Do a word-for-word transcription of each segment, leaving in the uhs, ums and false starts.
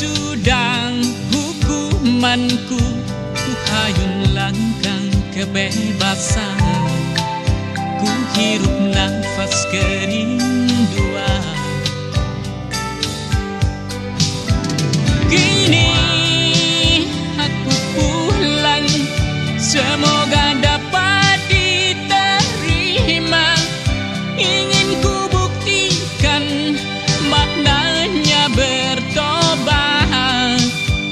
sudah hukumanku, ku hayun langkang kebebasan, ku hirup nafas kerinduan. Kini aku pulang, semoga dapat diterima. Ingin ku buktikan maknanya bertobat.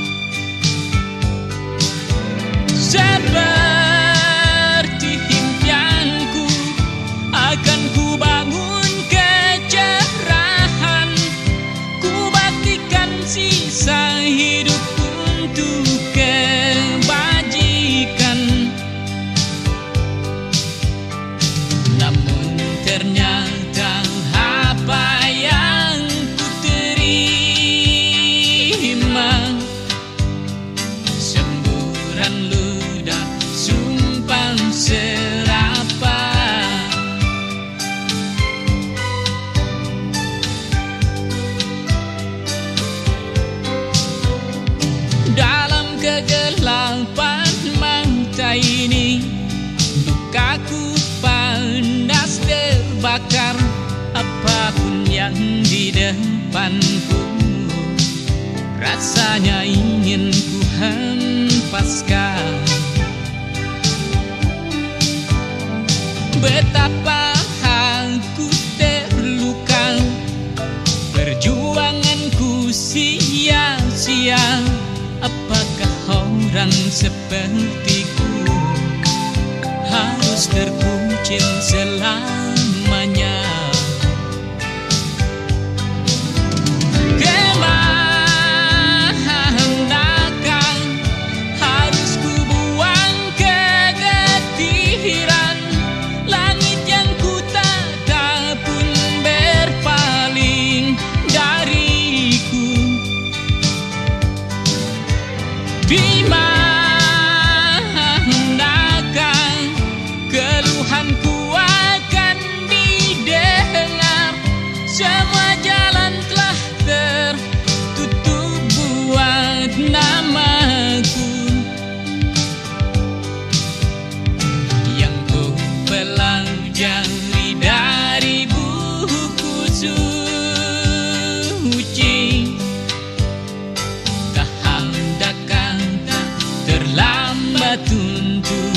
Seperti impianku, akan ku bangun kecerahan, ku baktikan sisa hidup untuk kebajikan. Namun ternyata apa yang ku terima, semburan ludah sumpah serapah. Dalam kegelapan mata ini, lukaku panas terbakar. Apapun yang di depanku, rasanya ingin ku hempaskan. Betapa aku terluka, perjuanganku sia-sia. Apakah orang sepertiku harus terkucil selamanya? Kemanakan harus ku buang kegetiran? Langit yang ku tatap pun berpaling dariku. Di manakah keluhanku akan didengar? Semua jalan telah tertutup buat namaku, yang ku pelajari dari buku suci. Tak ada kata terlambat untuk